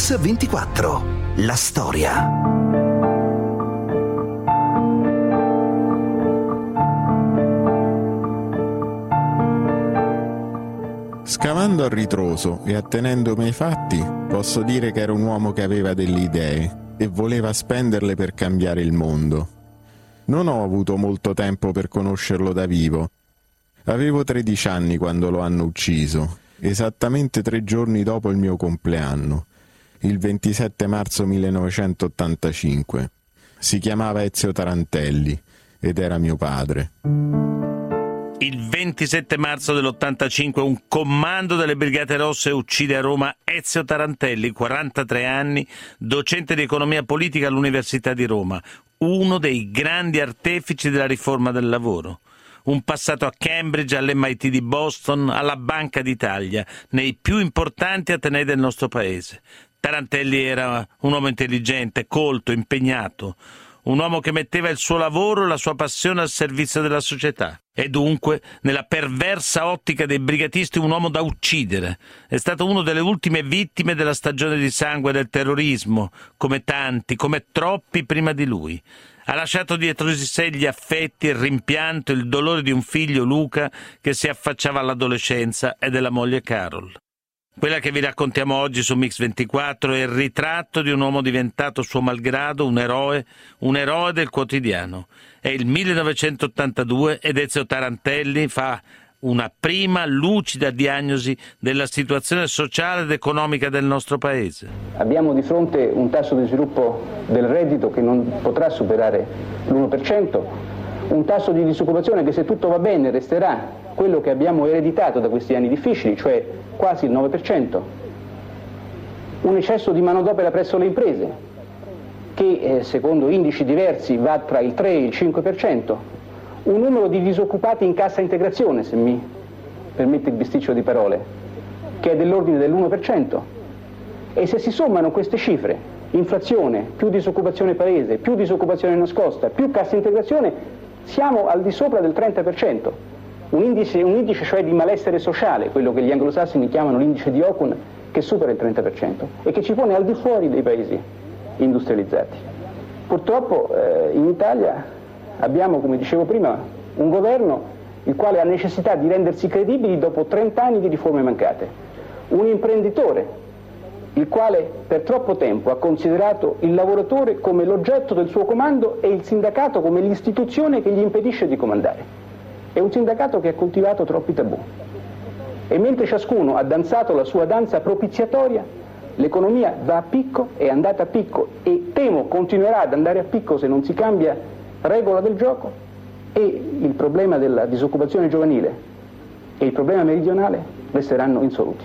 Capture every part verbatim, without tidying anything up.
Mix ventiquattro. La storia. Scavando a ritroso e attenendomi ai fatti, posso dire che era un uomo che aveva delle idee e voleva spenderle per cambiare il mondo. Non ho avuto molto tempo per conoscerlo da vivo. Avevo tredici anni quando lo hanno ucciso, esattamente tre giorni dopo il mio compleanno, il ventisette marzo millenovecentottantacinque. Si chiamava Ezio Tarantelli ed era mio padre. Il ventisette marzo dell'ottantacinque un comando delle Brigate Rosse uccide a Roma Ezio Tarantelli, quarantatré anni, docente di economia politica all'Università di Roma, uno dei grandi artefici della riforma del lavoro. Un passato a Cambridge, all'M I T di Boston, alla Banca d'Italia, nei più importanti atenei del nostro paese. Tarantelli era un uomo intelligente, colto, impegnato, un uomo che metteva il suo lavoro e la sua passione al servizio della società. E dunque, nella perversa ottica dei brigatisti, un uomo da uccidere. È stato uno delle ultime vittime della stagione di sangue del terrorismo, come tanti, come troppi prima di lui. Ha lasciato dietro di sé gli affetti, il rimpianto, il dolore di un figlio, Luca, che si affacciava all'adolescenza, e della moglie Carol. Quella che vi raccontiamo oggi su Mix ventiquattro è il ritratto di un uomo diventato suo malgrado un eroe, un eroe del quotidiano. È il millenovecentottantadue ed Ezio Tarantelli fa una prima lucida diagnosi della situazione sociale ed economica del nostro paese. Abbiamo di fronte un tasso di sviluppo del reddito che non potrà superare l'uno per cento, un tasso di disoccupazione che, se tutto va bene, resterà quello che abbiamo ereditato da questi anni difficili, cioè quasi il nove per cento, un eccesso di manodopera presso le imprese che eh, secondo indici diversi va tra il tre e il cinque per cento, un numero di disoccupati in cassa integrazione, se mi permette il bisticcio di parole, che è dell'ordine dell'uno per cento, e se si sommano queste cifre, inflazione, più disoccupazione paese, più disoccupazione nascosta, più cassa integrazione, siamo al di sopra del trenta per cento. Un indice, un indice cioè di malessere sociale, quello che gli anglosassoni chiamano l'indice di Ocon, che supera il trenta per cento e che ci pone al di fuori dei paesi industrializzati. Purtroppo eh, in Italia abbiamo, come dicevo prima, un governo il quale ha necessità di rendersi credibili dopo trenta anni di riforme mancate, un imprenditore il quale per troppo tempo ha considerato il lavoratore come l'oggetto del suo comando e il sindacato come l'istituzione che gli impedisce di comandare. È un sindacato che ha coltivato troppi tabù. E mentre ciascuno ha danzato la sua danza propiziatoria, l'economia va a picco, è andata a picco e temo continuerà ad andare a picco se non si cambia regola del gioco, e il problema della disoccupazione giovanile e il problema meridionale resteranno insoluti.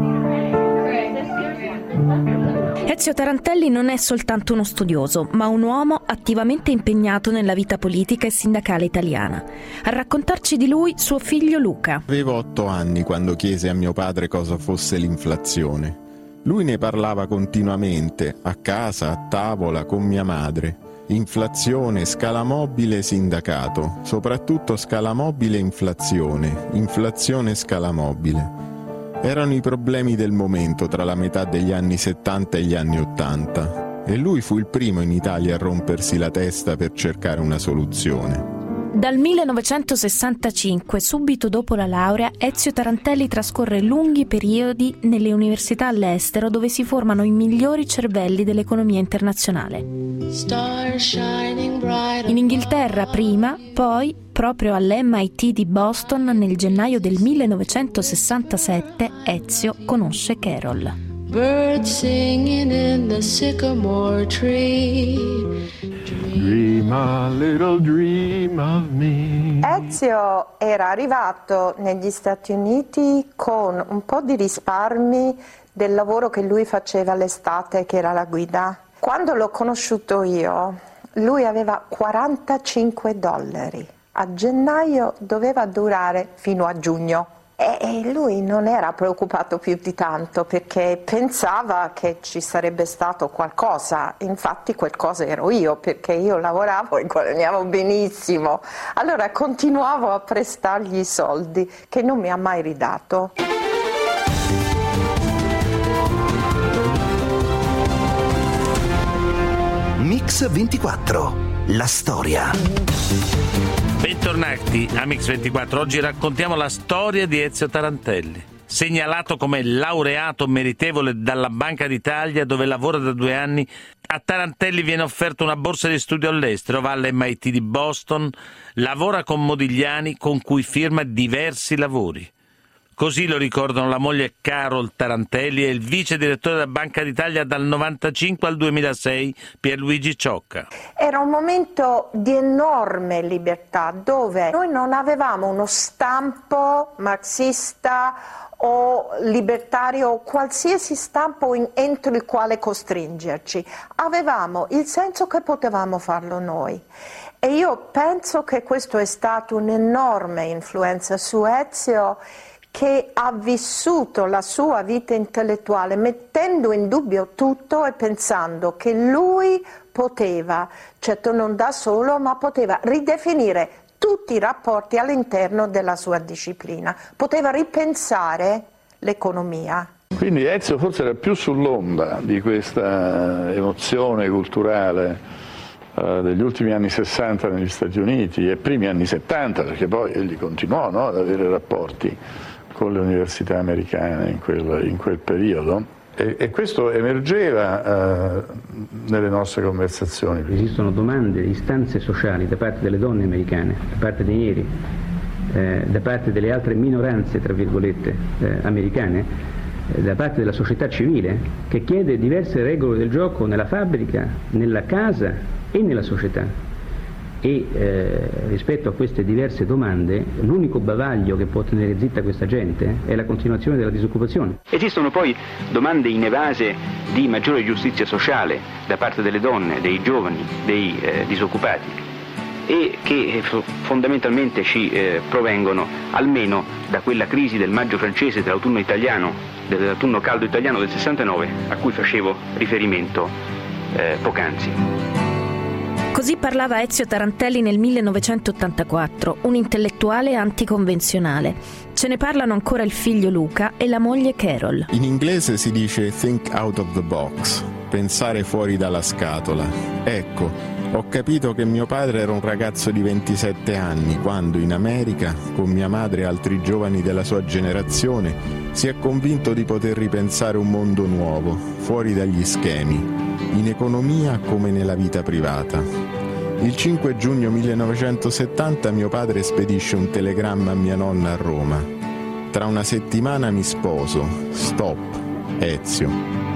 Ezio Tarantelli non è soltanto uno studioso, ma un uomo attivamente impegnato nella vita politica e sindacale italiana. A raccontarci di lui suo figlio Luca. Avevo otto anni quando chiese a mio padre cosa fosse l'inflazione. Lui ne parlava continuamente, a casa, a tavola, con mia madre. Inflazione, scala mobile, sindacato. Soprattutto scala mobile e inflazione. Inflazione e scala mobile. Erano i problemi del momento tra la metà degli anni settanta e gli anni ottanta, e lui fu il primo in Italia a rompersi la testa per cercare una soluzione. Dal millenovecentosessantacinque, subito dopo la laurea, Ezio Tarantelli trascorre lunghi periodi nelle università all'estero dove si formano i migliori cervelli dell'economia internazionale. In Inghilterra prima, poi proprio all'M I T di Boston nel gennaio del millenovecentosessantasette Ezio conosce Carol. Birds singing in the sycamore tree. Dream a little dream of me. Ezio era arrivato negli Stati Uniti con un po' di risparmi del lavoro che lui faceva l'estate, che era la guida. Quando l'ho conosciuto io, lui aveva quarantacinque dollari. A gennaio doveva durare fino a giugno. E lui non era preoccupato più di tanto perché pensava che ci sarebbe stato qualcosa, infatti qualcosa ero io, perché io lavoravo e guadagnavo benissimo, allora continuavo a prestargli i soldi che non mi ha mai ridato. Mix ventiquattro, la storia. Bentornati a Mix ventiquattro. Oggi raccontiamo la storia di Ezio Tarantelli. Segnalato come laureato meritevole dalla Banca d'Italia, dove lavora da due anni, a Tarantelli viene offerta una borsa di studio all'estero, va all'M I T di Boston, lavora con Modigliani, con cui firma diversi lavori. Così lo ricordano la moglie Carol Tarantelli e il vice direttore della Banca d'Italia dal novantacinque al duemilasei, Pierluigi Ciocca. Era un momento di enorme libertà, dove noi non avevamo uno stampo marxista o libertario o qualsiasi stampo in, entro il quale costringerci. Avevamo il senso che potevamo farlo noi. E io penso che questo è stato un'enorme influenza su Ezio, che ha vissuto la sua vita intellettuale mettendo in dubbio tutto e pensando che lui poteva, certo non da solo, ma poteva ridefinire tutti i rapporti all'interno della sua disciplina, poteva ripensare l'economia. Quindi Ezio forse era più sull'onda di questa emozione culturale eh, degli ultimi anni sessanta negli Stati Uniti e primi anni settanta, perché poi egli continuò, no, ad avere rapporti con le università americane in quel, in quel periodo, e, e questo emergeva eh, nelle nostre conversazioni. Esistono domande, istanze sociali da parte delle donne americane, da parte dei neri, eh, da parte delle altre minoranze, tra virgolette, eh, americane, eh, da parte della società civile, che chiede diverse regole del gioco nella fabbrica, nella casa e nella società. E eh, rispetto a queste diverse domande, l'unico bavaglio che può tenere zitta questa gente è la continuazione della disoccupazione. Esistono poi domande inevase di maggiore giustizia sociale da parte delle donne, dei giovani, dei eh, disoccupati, e che fondamentalmente ci eh, provengono almeno da quella crisi del maggio francese, dell'autunno italiano, dell'autunno caldo italiano del sessantanove, a cui facevo riferimento eh, poc'anzi. Così parlava Ezio Tarantelli nel millenovecentottantaquattro, un intellettuale anticonvenzionale. Ce ne parlano ancora il figlio Luca e la moglie Carol. In inglese si dice think out of the box, pensare fuori dalla scatola. Ecco, ho capito che mio padre era un ragazzo di ventisette anni quando in America, con mia madre e altri giovani della sua generazione, si è convinto di poter ripensare un mondo nuovo, fuori dagli schemi, in economia come nella vita privata. Il cinque giugno millenovecentosettanta mio padre spedisce un telegramma a mia nonna a Roma. Tra una settimana mi sposo. Stop. Ezio.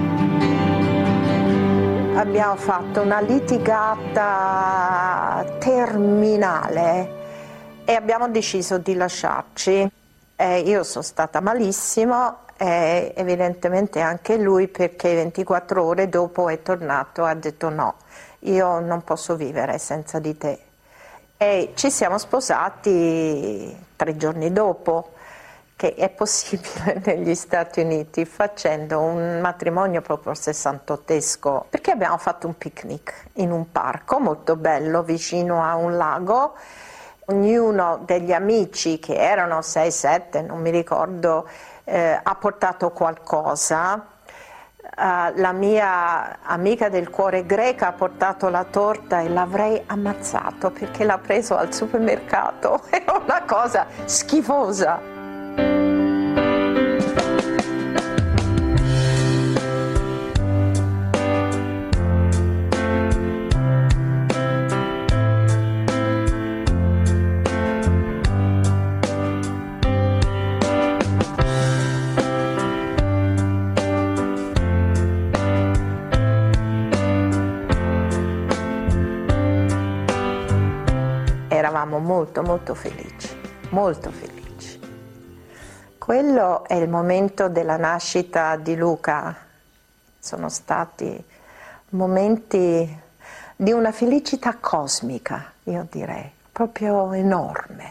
Abbiamo fatto una litigata terminale e abbiamo deciso di lasciarci. Eh, io sono stata malissimo e evidentemente anche lui, perché ventiquattro ore dopo è tornato e ha detto no, io non posso vivere senza di te. E ci siamo sposati tre giorni dopo, che è possibile negli Stati Uniti, facendo un matrimonio proprio sessantottesco, perché abbiamo fatto un picnic in un parco molto bello vicino a un lago. Ognuno degli amici, che erano sei sette, non mi ricordo, eh, ha portato qualcosa. Uh, la mia amica del cuore greca ha portato la torta e l'avrei ammazzato perché l'ha preso al supermercato. È una cosa schifosa. Eravamo molto molto felici, molto felici. Quello è il momento della nascita di Luca. Sono stati momenti di una felicità cosmica, io direi, proprio enorme.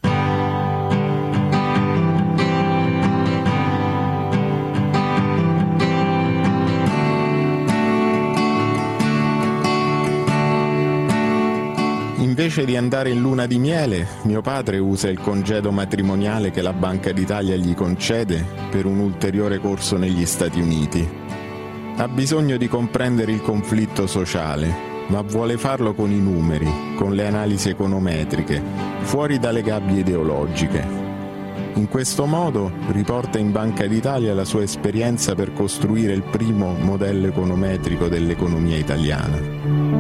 Invece di andare in luna di miele, mio padre usa il congedo matrimoniale che la Banca d'Italia gli concede per un ulteriore corso negli Stati Uniti. Ha bisogno di comprendere il conflitto sociale ma vuole farlo con i numeri, con le analisi econometriche, fuori dalle gabbie ideologiche. In questo modo riporta in Banca d'Italia la sua esperienza per costruire il primo modello econometrico dell'economia italiana.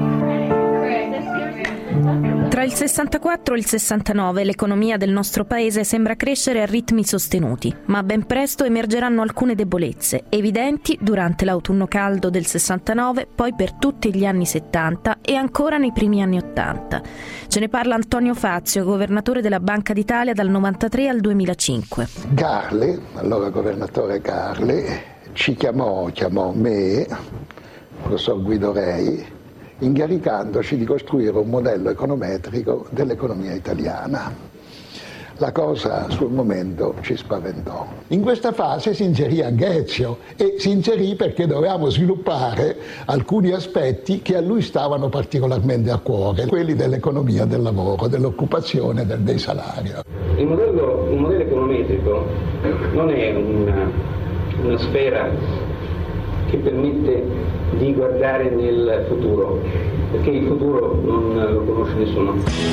Tra il sessantaquattro e il sessantanove l'economia del nostro paese sembra crescere a ritmi sostenuti, ma ben presto emergeranno alcune debolezze, evidenti durante l'autunno caldo del sessantanove, poi per tutti gli anni settanta e ancora nei primi anni ottanta. Ce ne parla Antonio Fazio, governatore della Banca d'Italia dal novantatré al duemilacinque. Carle, allora governatore Carle, ci chiamò, chiamò me, professor Guido Rei, incaricandoci di costruire un modello econometrico dell'economia italiana. La cosa sul momento ci spaventò. In questa fase si inserì anche Ezio e si inserì perché dovevamo sviluppare alcuni aspetti che a lui stavano particolarmente a cuore, quelli dell'economia del lavoro, dell'occupazione, del dei salari. Il modello, un modello econometrico non è una, una sfera che permette di guardare nel futuro, perché il futuro non lo conosce nessuno.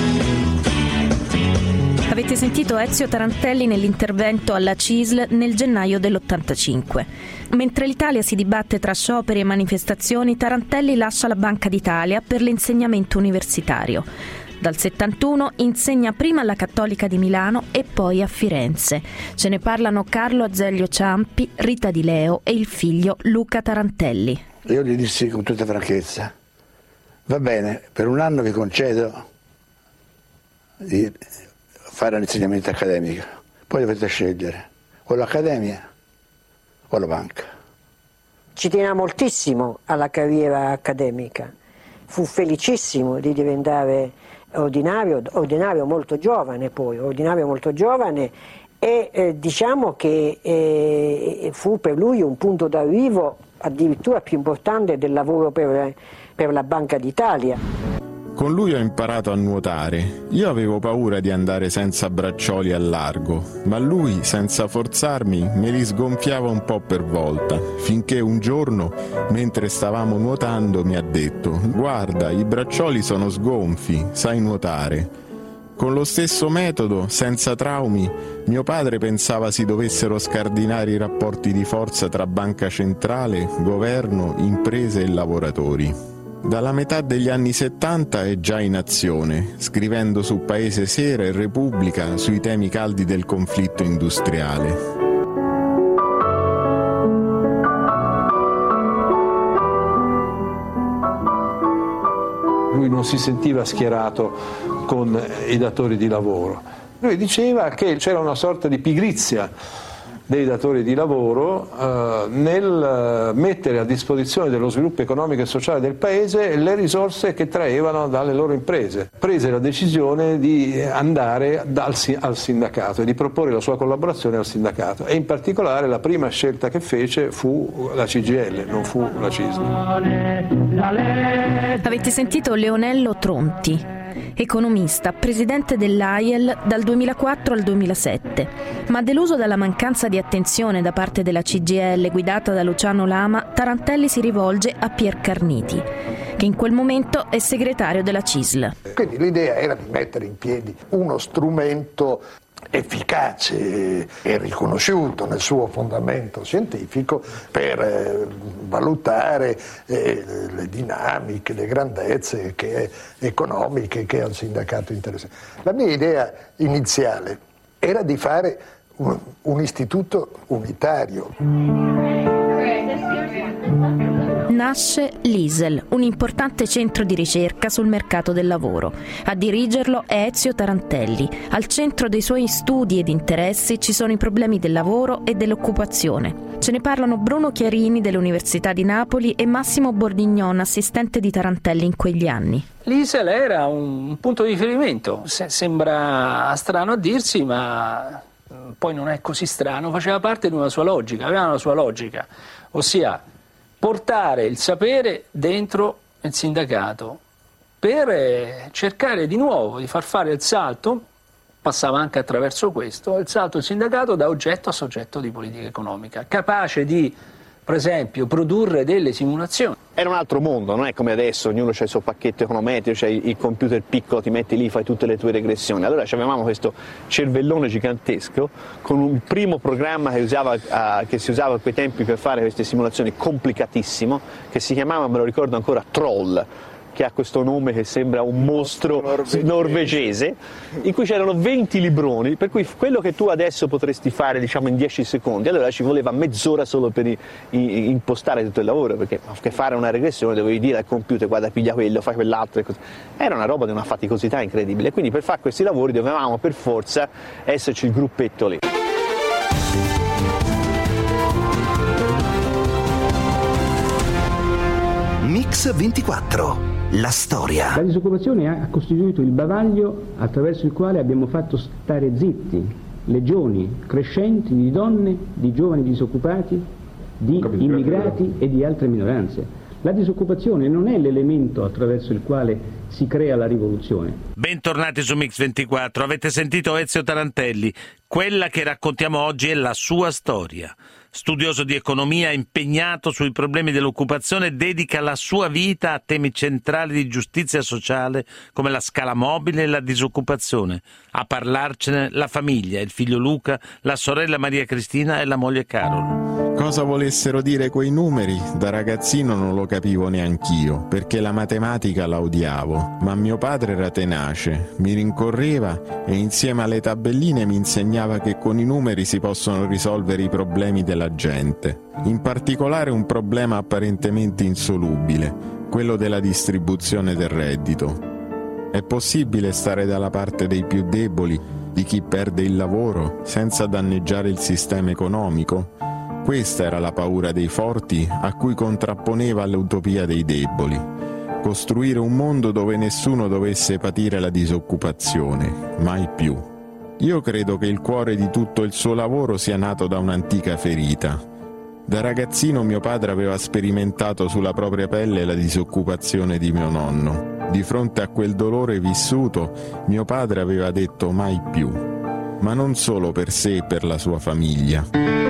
Avete sentito Ezio Tarantelli nell'intervento alla C I S L nel gennaio dell'ottantacinque. Mentre l'Italia si dibatte tra scioperi e manifestazioni, Tarantelli lascia la Banca d'Italia per l'insegnamento universitario. Dal settantuno insegna prima alla Cattolica di Milano e poi a Firenze. Ce ne parlano Carlo Azeglio Ciampi, Rita Di Leo e il figlio Luca Tarantelli. Io gli dissi con tutta franchezza: va bene, per un anno vi concedo di fare l'insegnamento accademico, poi dovete scegliere o l'accademia o la banca. Ci teneva moltissimo alla carriera accademica, fu felicissimo di diventare ordinario, ordinario molto giovane poi, ordinario molto giovane e eh, diciamo che eh, fu per lui un punto d'arrivo addirittura più importante del lavoro per, per la Banca d'Italia. Con lui ho imparato a nuotare. Io avevo paura di andare senza braccioli al largo, ma lui, senza forzarmi, me li sgonfiava un po' per volta, finché un giorno, mentre stavamo nuotando, mi ha detto: guarda, i braccioli sono sgonfi, sai nuotare. Con lo stesso metodo, senza traumi, mio padre pensava si dovessero scardinare i rapporti di forza tra banca centrale, governo, imprese e lavoratori. Dalla metà degli anni settanta è già in azione, scrivendo su Paese Sera e Repubblica sui temi caldi del conflitto industriale. Lui non si sentiva schierato con i datori di lavoro. Lui diceva che c'era una sorta di pigrizia dei datori di lavoro eh, nel mettere a disposizione dello sviluppo economico e sociale del paese le risorse che traevano dalle loro imprese. Prese la decisione di andare dal, al sindacato e di proporre la sua collaborazione al sindacato, e in particolare la prima scelta che fece fu la C G I L, non fu la C I S L. Avete sentito Leonello Tronti, economista, presidente dell'A I E L dal duemilaquattro al duemilasette, ma deluso dalla mancanza di attenzione da parte della C G I L guidata da Luciano Lama, Tarantelli si rivolge a Pier Carniti, che in quel momento è segretario della C I S L. Quindi l'idea era di mettere in piedi uno strumento efficace e riconosciuto nel suo fondamento scientifico per eh, valutare eh, le dinamiche, le grandezze che, economiche che al sindacato interessano. La mia idea iniziale era di fare un, un istituto unitario. Nasce l'I S L, un importante centro di ricerca sul mercato del lavoro. A dirigerlo è Ezio Tarantelli. Al centro dei suoi studi ed interessi ci sono i problemi del lavoro e dell'occupazione. Ce ne parlano Bruno Chiarini dell'Università di Napoli e Massimo Bordignon, assistente di Tarantelli in quegli anni. L'I S L era un punto di riferimento, Se- sembra strano a dirsi, ma poi non è così strano, faceva parte di una sua logica, aveva una sua logica, ossia portare il sapere dentro il sindacato per cercare di nuovo di far fare il salto, passava anche attraverso questo, il salto del sindacato da oggetto a soggetto di politica economica, capace di, per esempio, produrre delle simulazioni Era un altro mondo, non è come adesso, ognuno ha il suo pacchetto econometrico, c'è il computer piccolo, ti metti lì, fai tutte le tue regressioni. Allora avevamo questo cervellone gigantesco con un primo programma che, usava, uh, che si usava a quei tempi per fare queste simulazioni complicatissimo, che si chiamava, me lo ricordo ancora, Troll, che ha questo nome che sembra un mostro norvegese. norvegese, in cui c'erano venti libroni, per cui quello che tu adesso potresti fare, diciamo, in dieci secondi, allora ci voleva mezz'ora solo per i, i, impostare tutto il lavoro, perché per fare una regressione dovevi dire al computer guarda, piglia quello, fai quell'altro, e così. Era una roba di una faticosità incredibile, quindi per fare questi lavori dovevamo per forza esserci il gruppetto lì. Mix ventiquattro. La storia. La disoccupazione ha costituito il bavaglio attraverso il quale abbiamo fatto stare zitti legioni crescenti di donne, di giovani disoccupati, di immigrati e di altre minoranze. La disoccupazione non è l'elemento attraverso il quale si crea la rivoluzione. Bentornati su Mix ventiquattro. Avete sentito Ezio Tarantelli. Quella che raccontiamo oggi è la sua storia. Studioso di economia, impegnato sui problemi dell'occupazione, dedica la sua vita a temi centrali di giustizia sociale come la scala mobile e la disoccupazione. A parlarcene la famiglia, il figlio Luca, la sorella Maria Cristina e la moglie Carol. Cosa volessero dire quei numeri? Da ragazzino non lo capivo neanch'io, perché la matematica la odiavo, ma mio padre era tenace, mi rincorreva e insieme alle tabelline mi insegnava che con i numeri si possono risolvere i problemi della gente, in particolare un problema apparentemente insolubile, quello della distribuzione del reddito. È possibile stare dalla parte dei più deboli, di chi perde il lavoro, senza danneggiare il sistema economico? Questa era la paura dei forti a cui contrapponeva l'utopia dei deboli. Costruire un mondo dove nessuno dovesse patire la disoccupazione, mai più. Io credo che il cuore di tutto il suo lavoro sia nato da un'antica ferita. Da ragazzino mio padre aveva sperimentato sulla propria pelle la disoccupazione di mio nonno. Di fronte a quel dolore vissuto, mio padre aveva detto mai più, ma non solo per sé e per la sua famiglia.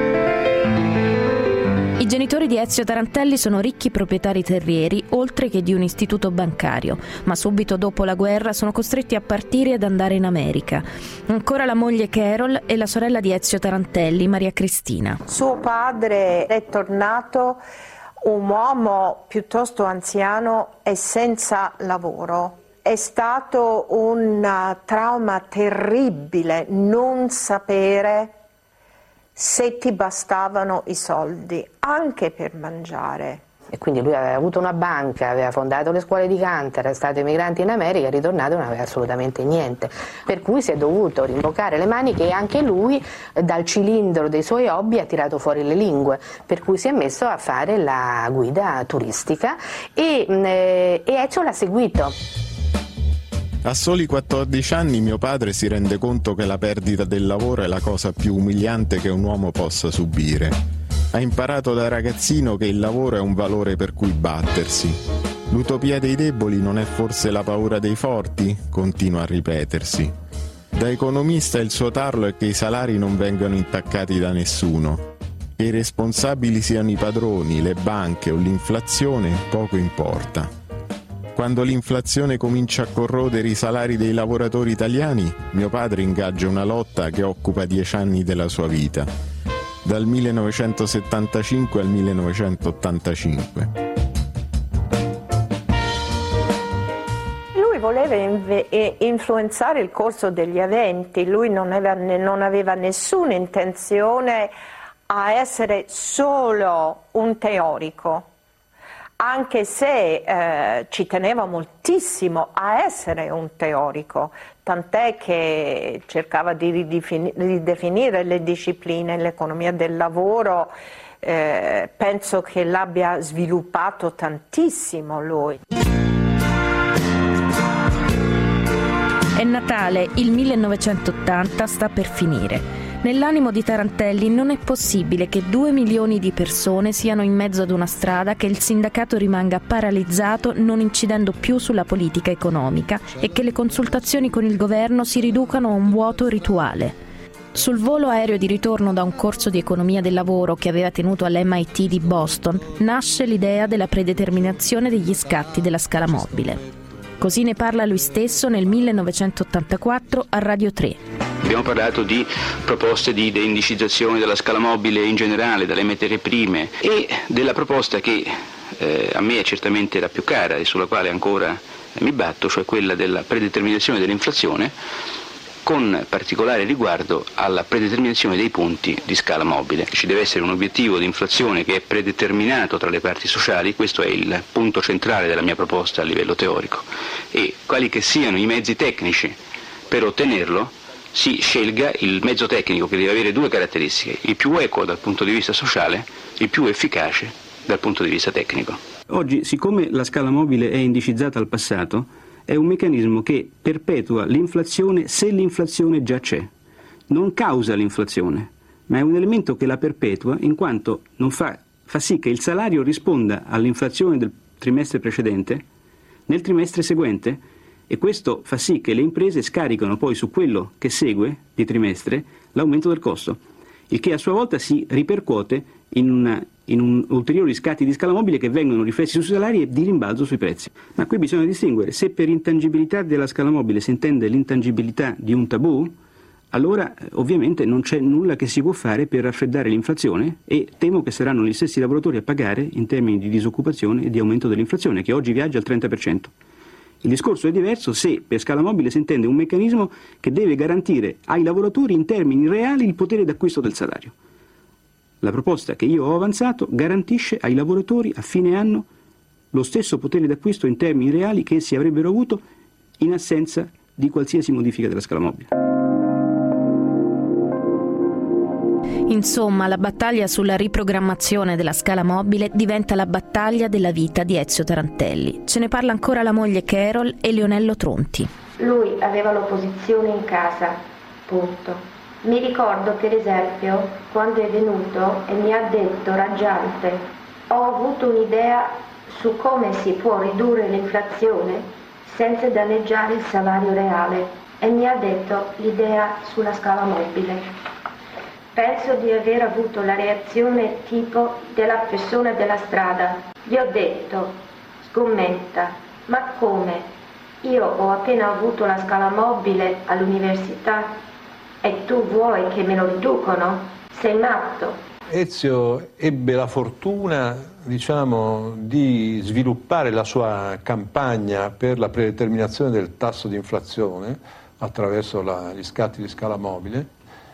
I genitori di Ezio Tarantelli sono ricchi proprietari terrieri, oltre che di un istituto bancario, ma subito dopo la guerra sono costretti a partire ed andare in America. Ancora la moglie Carol e la sorella di Ezio Tarantelli, Maria Cristina. Suo padre è tornato un uomo piuttosto anziano e senza lavoro. È stato un trauma terribile non sapere se ti bastavano i soldi anche per mangiare. E quindi lui aveva avuto una banca, aveva fondato le scuole di canto, era stato emigrante in America, è ritornato e non aveva assolutamente niente, per cui si è dovuto rimboccare le maniche e anche lui dal cilindro dei suoi hobby ha tirato fuori le lingue, per cui si è messo a fare la guida turistica e, eh, e Ezio l'ha seguito. A soli quattordici anni mio padre si rende conto che la perdita del lavoro è la cosa più umiliante che un uomo possa subire. Ha imparato da ragazzino che il lavoro è un valore per cui battersi. L'utopia dei deboli non è forse la paura dei forti? Continua a ripetersi. Da economista il suo tarlo è che i salari non vengano intaccati da nessuno. Che i responsabili siano i padroni, le banche o l'inflazione, poco importa. Quando l'inflazione comincia a corrodere i salari dei lavoratori italiani, mio padre ingaggia una lotta che occupa dieci anni della sua vita, dal millenovecentosettantacinque al millenovecentottantacinque. Lui voleva inve- influenzare il corso degli eventi, lui non aveva, non aveva nessuna intenzione a essere solo un teorico. Anche se eh, ci teneva moltissimo a essere un teorico, tant'è che cercava di ridefini- ridefinire le discipline, l'economia del lavoro, eh, penso che l'abbia sviluppato tantissimo lui. È Natale, il millenovecentottanta sta per finire. Nell'animo di Tarantelli non è possibile che due milioni di persone siano in mezzo ad una strada, che il sindacato rimanga paralizzato non incidendo più sulla politica economica e che le consultazioni con il governo si riducano a un vuoto rituale. Sul volo aereo di ritorno da un corso di economia del lavoro che aveva tenuto all'M I T di Boston nasce l'idea della predeterminazione degli scatti della scala mobile. Così ne parla lui stesso nel millenovecentottantaquattro a Radio tre. Abbiamo parlato di proposte di deindicizzazione della scala mobile in generale, dalle materie prime, e della proposta che eh, a me è certamente la più cara e sulla quale ancora mi batto, cioè quella della predeterminazione dell'inflazione, con particolare riguardo alla predeterminazione dei punti di scala mobile. Ci deve essere un obiettivo di inflazione che è predeterminato tra le parti sociali, questo è il punto centrale della mia proposta a livello teorico, e quali che siano i mezzi tecnici per ottenerlo, si scelga il mezzo tecnico che deve avere due caratteristiche: il più equo dal punto di vista sociale, il più efficace dal punto di vista tecnico. Oggi, siccome la scala mobile è indicizzata al passato, è un meccanismo che perpetua l'inflazione se l'inflazione già c'è. Non causa l'inflazione, ma è un elemento che la perpetua in quanto non fa, fa sì che il salario risponda all'inflazione del trimestre precedente nel trimestre seguente, e questo fa sì che le imprese scaricano poi su quello che segue di trimestre l'aumento del costo, il che a sua volta si ripercuote in una in un ulteriori scatti di scala mobile che vengono riflessi sui salari e di rimbalzo sui prezzi. Ma qui bisogna distinguere: se per intangibilità della scala mobile si intende l'intangibilità di un tabù, allora ovviamente non c'è nulla che si può fare per raffreddare l'inflazione, e temo che saranno gli stessi lavoratori a pagare in termini di disoccupazione e di aumento dell'inflazione, che oggi viaggia al trenta per cento. Il discorso è diverso se per scala mobile si intende un meccanismo che deve garantire ai lavoratori in termini reali il potere d'acquisto del salario. La proposta che io ho avanzato garantisce ai lavoratori a fine anno lo stesso potere d'acquisto in termini reali che essi avrebbero avuto in assenza di qualsiasi modifica della scala mobile. Insomma, la battaglia sulla riprogrammazione della scala mobile diventa la battaglia della vita di Ezio Tarantelli. Ce ne parla ancora la moglie Carol e Leonello Tronti. Lui aveva l'opposizione in casa, punto. Mi ricordo per esempio quando è venuto e mi ha detto raggiante: ho avuto un'idea su come si può ridurre l'inflazione senza danneggiare il salario reale, e mi ha detto l'idea sulla scala mobile. Penso di aver avuto la reazione tipo della persona della strada. Gli ho detto: sgommenta, ma come? Io ho appena avuto la scala mobile all'università e tu vuoi che me lo riducono? Sei matto. Ezio ebbe la fortuna, diciamo, di sviluppare la sua campagna per la predeterminazione del tasso di inflazione attraverso la, gli scatti di scala mobile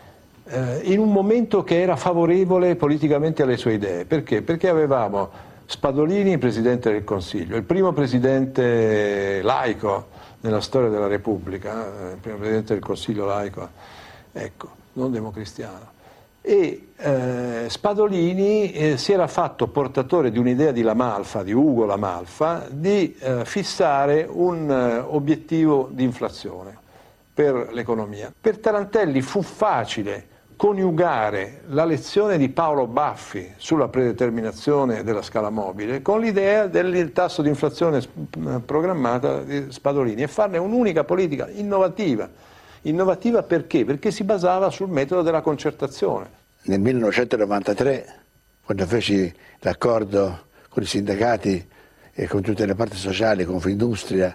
eh, in un momento che era favorevole politicamente alle sue idee. Perché? Perché avevamo Spadolini Presidente del Consiglio, il primo presidente laico nella storia della Repubblica, il primo Presidente del Consiglio laico, ecco, non democristiano. E eh, Spadolini eh, si era fatto portatore di un'idea di Lamalfa, di Ugo Lamalfa, di eh, fissare un eh, obiettivo di inflazione per l'economia. Per Tarantelli fu facile coniugare la lezione di Paolo Baffi sulla predeterminazione della scala mobile con l'idea del tasso di inflazione programmata di Spadolini e farne un'unica politica innovativa. Innovativa perché? Perché si basava sul metodo della concertazione. Nel millenovecentonovantatré, quando feci l'accordo con i sindacati e con tutte le parti sociali, con Confindustria,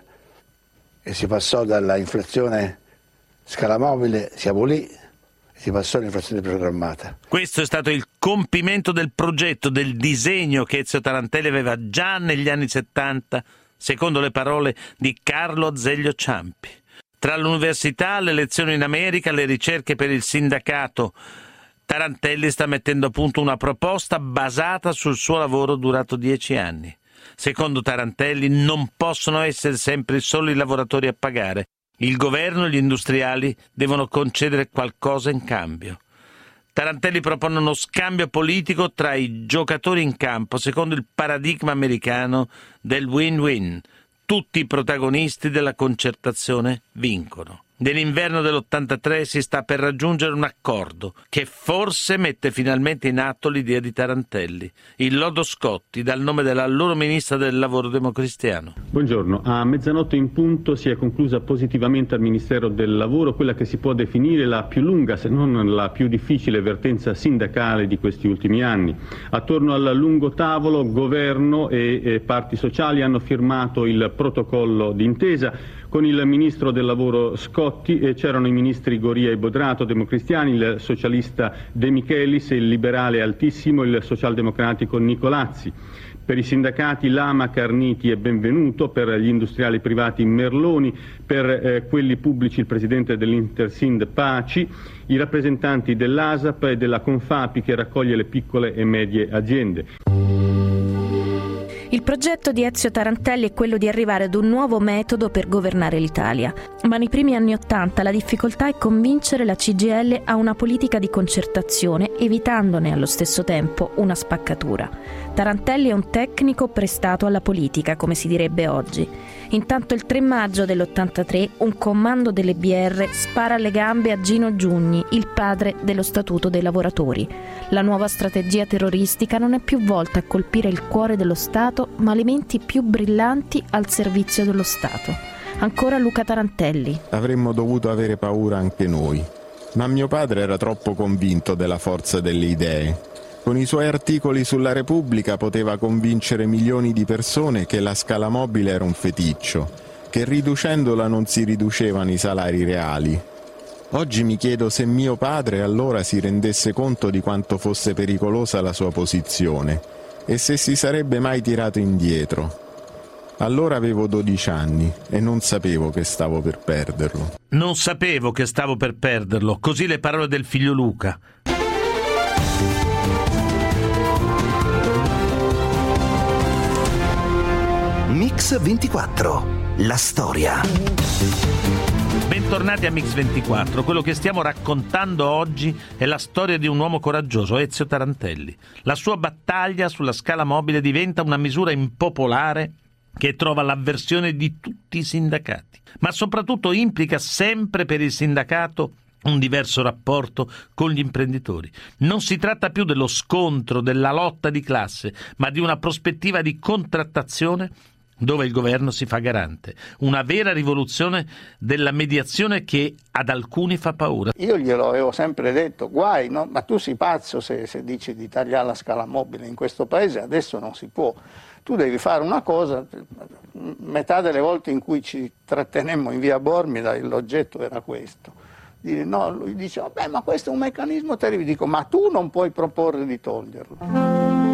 e si passò dalla inflazione scala mobile, si abolì, e si passò all'inflazione programmata. Questo è stato il compimento del progetto, del disegno che Ezio Tarantelli aveva già negli anni settanta, secondo le parole di Carlo Azeglio Ciampi. Tra l'università, le lezioni in America, le ricerche per il sindacato, Tarantelli sta mettendo a punto una proposta basata sul suo lavoro durato dieci anni. Secondo Tarantelli non possono essere sempre solo i lavoratori a pagare. Il governo e gli industriali devono concedere qualcosa in cambio. Tarantelli propone uno scambio politico tra i giocatori in campo secondo il paradigma americano del win-win. Tutti i protagonisti della concertazione vincono. Nell'inverno dell'ottantatré si sta per raggiungere un accordo che forse mette finalmente in atto l'idea di Tarantelli, il lodo Scotti, dal nome dell'allora ministra del lavoro democristiano. Buongiorno, a mezzanotte in punto si è conclusa positivamente al Ministero del Lavoro quella che si può definire la più lunga, se non la più difficile vertenza sindacale di questi ultimi anni. Attorno al lungo tavolo governo e, e parti sociali hanno firmato il protocollo d'intesa. Con il ministro del lavoro Scotti e c'erano i ministri Goria e Bodrato, democristiani, il socialista De Michelis e il liberale altissimo, il socialdemocratico Nicolazzi. Per i sindacati Lama, Carniti e Benvenuto, per gli industriali privati Merloni, per eh, quelli pubblici il presidente dell'Intersind Paci, i rappresentanti dell'A S A P e della Confapi che raccoglie le piccole e medie aziende. Il progetto di Ezio Tarantelli è quello di arrivare ad un nuovo metodo per governare l'Italia, ma nei primi anni Ottanta la difficoltà è convincere la C G I L a una politica di concertazione, evitandone allo stesso tempo una spaccatura. Tarantelli è un tecnico prestato alla politica, come si direbbe oggi. Intanto il tre maggio dell'ottantatré un comando delle B R spara alle gambe a Gino Giugni, il padre dello Statuto dei lavoratori. La nuova strategia terroristica non è più volta a colpire il cuore dello Stato, ma le menti più brillanti al servizio dello Stato. Ancora Luca Tarantelli. Avremmo dovuto avere paura anche noi, ma mio padre era troppo convinto della forza delle idee. Con i suoi articoli sulla Repubblica poteva convincere milioni di persone che la scala mobile era un feticcio, che riducendola non si riducevano i salari reali. Oggi mi chiedo se mio padre allora si rendesse conto di quanto fosse pericolosa la sua posizione e se si sarebbe mai tirato indietro. Allora avevo dodici anni e non sapevo che stavo per perderlo. Non sapevo che stavo per perderlo, così le parole del figlio Luca. Mix ventiquattro, la storia. Bentornati a Mix ventiquattro. Quello che stiamo raccontando oggi è la storia di un uomo coraggioso, Ezio Tarantelli. La sua battaglia sulla scala mobile diventa una misura impopolare che trova l'avversione di tutti i sindacati, ma soprattutto implica sempre per il sindacato un diverso rapporto con gli imprenditori. Non si tratta più dello scontro, della lotta di classe, ma di una prospettiva di contrattazione dove il governo si fa garante. Una vera rivoluzione della mediazione che ad alcuni fa paura. Io glielo avevo sempre detto, guai, no? Ma tu sei pazzo se, se dici di tagliare la scala mobile in questo paese, adesso non si può. Tu devi fare una cosa, metà delle volte in cui ci trattenemmo in via Bormida l'oggetto era questo. Dire, no, lui dice, vabbè, ma questo è un meccanismo terribile. Dico, ma tu non puoi proporre di toglierlo.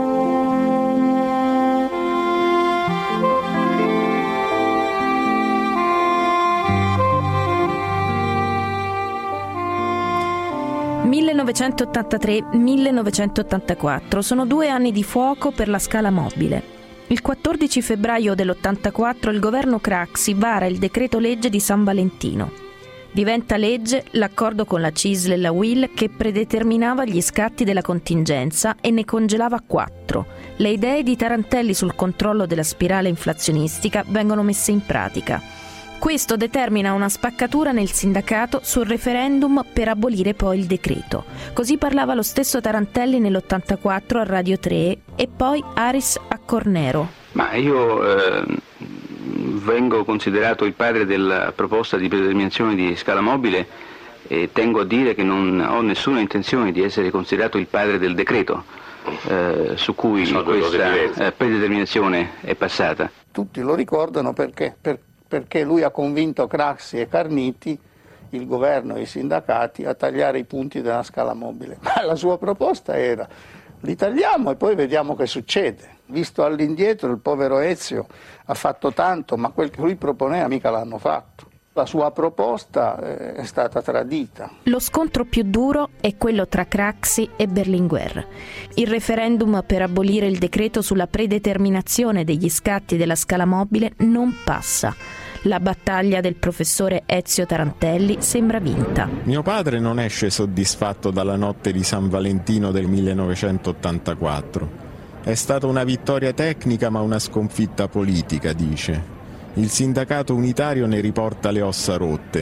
millenovecentottantatré millenovecentottantaquattro sono due anni di fuoco per la scala mobile. Il quattordici febbraio dell'ottantaquattro il governo Craxi vara il decreto legge di San Valentino. Diventa legge l'accordo con la C I S L e la U I L che predeterminava gli scatti della contingenza e ne congelava quattro. Le idee di Tarantelli sul controllo della spirale inflazionistica vengono messe in pratica. Questo determina una spaccatura nel sindacato sul referendum per abolire poi il decreto. Così parlava lo stesso Tarantelli nell'ottantaquattro a Radio tre e poi Aris a Cornero. Ma io eh, vengo considerato il padre della proposta di predeterminazione di scala mobile e tengo a dire che non ho nessuna intenzione di essere considerato il padre del decreto eh, su cui Sono questa eh, predeterminazione è passata. Tutti lo ricordano perché? Per perché lui ha convinto Craxi e Carniti, il governo e i sindacati, a tagliare i punti della scala mobile. Ma la sua proposta era, li tagliamo e poi vediamo che succede. Visto all'indietro, il povero Ezio ha fatto tanto, ma quel che lui proponeva mica l'hanno fatto. La sua proposta è stata tradita. Lo scontro più duro è quello tra Craxi e Berlinguer. Il referendum per abolire il decreto sulla predeterminazione degli scatti della scala mobile non passa. La battaglia del professore Ezio Tarantelli sembra vinta. Mio padre non esce soddisfatto dalla notte di San Valentino del millenovecentottantaquattro. È stata una vittoria tecnica ma una sconfitta politica, dice. Il sindacato unitario ne riporta le ossa rotte.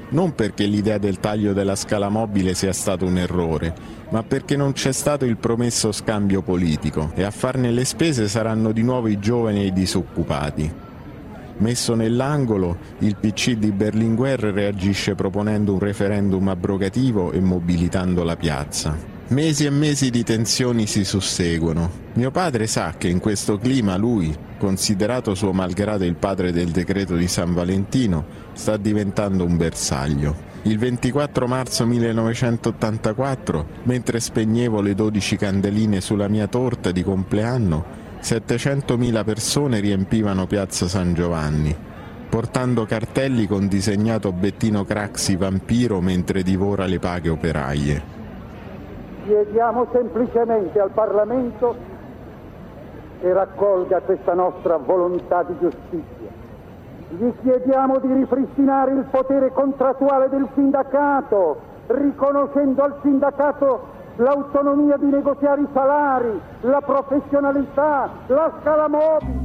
non perché l'idea del taglio della scala mobile sia stato un errore, ma perché non c'è stato il promesso scambio politico e a farne le spese saranno di nuovo i giovani e i disoccupati. Messo nell'angolo, il P C di Berlinguer reagisce proponendo un referendum abrogativo e mobilitando la piazza. Mesi e mesi di tensioni si susseguono. Mio padre sa che in questo clima lui, considerato suo malgrado il padre del decreto di San Valentino, sta diventando un bersaglio. Il ventiquattro marzo millenovecentottantaquattro, mentre spegnevo le dodici candeline sulla mia torta di compleanno, settecentomila persone riempivano piazza San Giovanni, portando cartelli con disegnato Bettino Craxi vampiro mentre divora le paghe operaie. Chiediamo semplicemente al Parlamento che raccolga questa nostra volontà di giustizia. Gli chiediamo di ripristinare il potere contrattuale del sindacato, riconoscendo al sindacato l'autonomia di negoziare i salari, la professionalità, la scala mobile.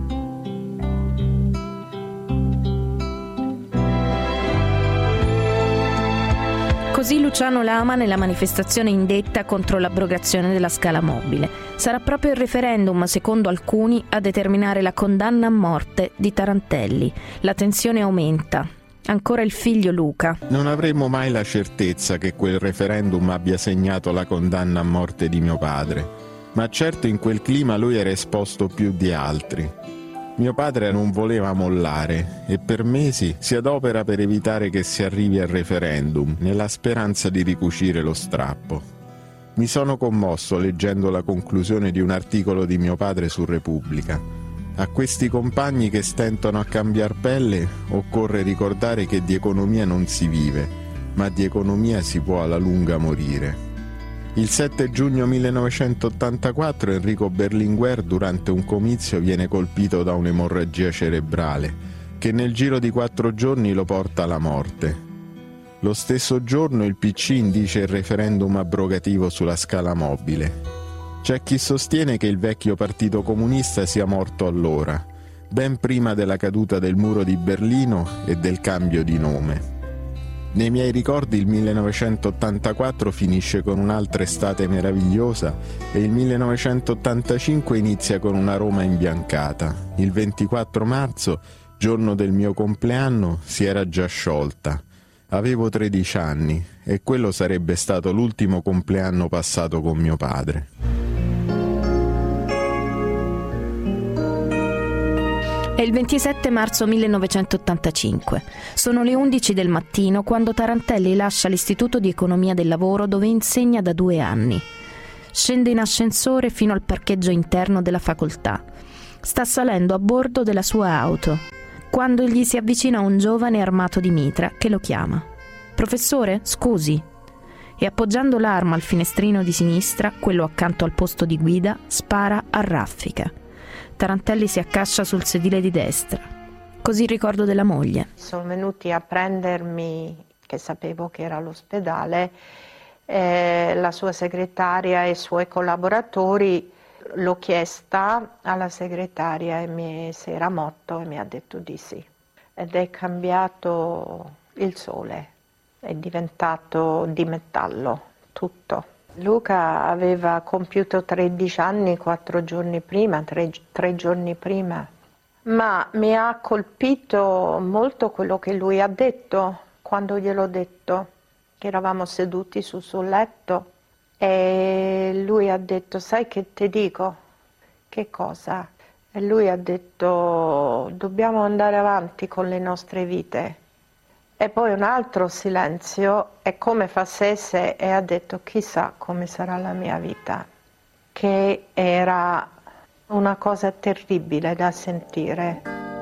Così Luciano Lama nella manifestazione indetta contro l'abrogazione della scala mobile. Sarà proprio il referendum, secondo alcuni, a determinare la condanna a morte di Tarantelli. La tensione aumenta. Ancora il figlio Luca. Non avremo mai la certezza che quel referendum abbia segnato la condanna a morte di mio padre, ma certo in quel clima lui era esposto più di altri. Mio padre non voleva mollare e per mesi si adopera per evitare che si arrivi al referendum, nella speranza di ricucire lo strappo. Mi sono commosso leggendo la conclusione di un articolo di mio padre su Repubblica. A questi compagni che stentano a cambiar pelle occorre ricordare che di economia non si vive, ma di economia si può alla lunga morire. Il sette giugno millenovecentottantaquattro Enrico Berlinguer durante un comizio viene colpito da un'emorragia cerebrale che nel giro di quattro giorni lo porta alla morte. Lo stesso giorno il P C indice il referendum abrogativo sulla scala mobile. C'è chi sostiene che il vecchio partito comunista sia morto allora, ben prima della caduta del muro di Berlino e del cambio di nome. Nei miei ricordi il millenovecentottantaquattro finisce con un'altra estate meravigliosa e il millenovecentottantacinque inizia con una Roma imbiancata. Il ventiquattro marzo, giorno del mio compleanno, si era già sciolta. Avevo tredici anni e quello sarebbe stato l'ultimo compleanno passato con mio padre. È il ventisette marzo millenovecentottantacinque. Sono le undici del mattino quando Tarantelli lascia l'Istituto di Economia del Lavoro dove insegna da due anni. Scende in ascensore fino al parcheggio interno della facoltà. Sta salendo a bordo della sua auto, quando gli si avvicina un giovane armato di mitra che lo chiama. «Professore, scusi». E appoggiando l'arma al finestrino di sinistra, quello accanto al posto di guida, spara a raffica. Tarantelli si accascia sul sedile di destra. Così il ricordo della moglie. Sono venuti a prendermi, che sapevo che era all'ospedale, eh, la sua segretaria e i suoi collaboratori. L'ho chiesta alla segretaria e mi, se era morto e mi ha detto di sì. Ed è cambiato il sole, è diventato di metallo, tutto. Luca aveva compiuto tredici anni quattro giorni prima, tre, tre giorni prima, ma mi ha colpito molto quello che lui ha detto quando gliel'ho detto, che eravamo seduti sul suo letto e lui ha detto: sai che ti dico? Che cosa? E lui ha detto: dobbiamo andare avanti con le nostre vite. E poi un altro silenzio, e come facesse, e ha detto: chissà come sarà la mia vita, che era una cosa terribile da sentire.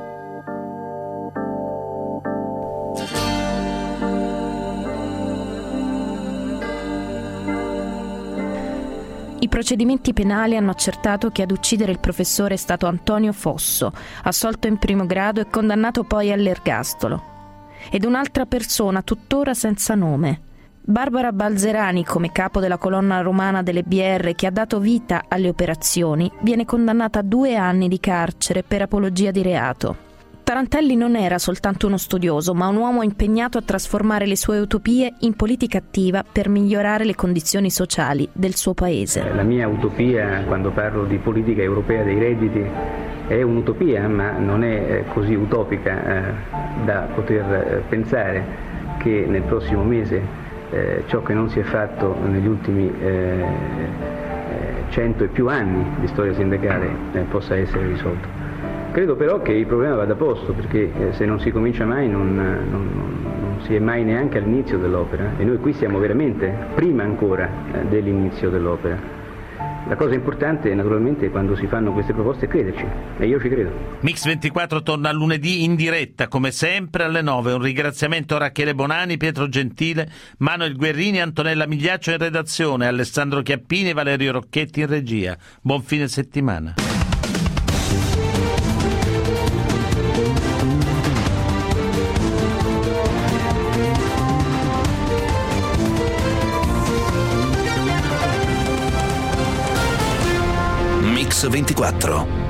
I procedimenti penali hanno accertato che ad uccidere il professore è stato Antonio Fosso, assolto in primo grado e condannato poi all'ergastolo. Ed un'altra persona tuttora senza nome. Barbara Balzerani, come capo della colonna romana delle B R che ha dato vita alle operazioni, viene condannata a due anni di carcere per apologia di reato. Tarantelli non era soltanto uno studioso, ma un uomo impegnato a trasformare le sue utopie in politica attiva per migliorare le condizioni sociali del suo paese. La mia utopia, quando parlo di politica europea dei redditi, è un'utopia, ma non è così utopica eh, da poter pensare che nel prossimo mese eh, ciò che non si è fatto negli ultimi eh, cento e più anni di storia sindacale eh, possa essere risolto. Credo però che il problema vada posto, perché eh, se non si comincia mai non, non, non si è mai neanche all'inizio dell'opera, e noi qui siamo veramente prima ancora eh, dell'inizio dell'opera. La cosa importante naturalmente quando si fanno queste proposte è crederci, e io ci credo. Mix ventiquattro torna lunedì in diretta, come sempre alle nove. Un ringraziamento a Rachele Bonani, Pietro Gentile, Manuel Guerrini, Antonella Migliaccio in redazione, Alessandro Chiappini e Valerio Rocchetti in regia. Buon fine settimana. Mix ventiquattro.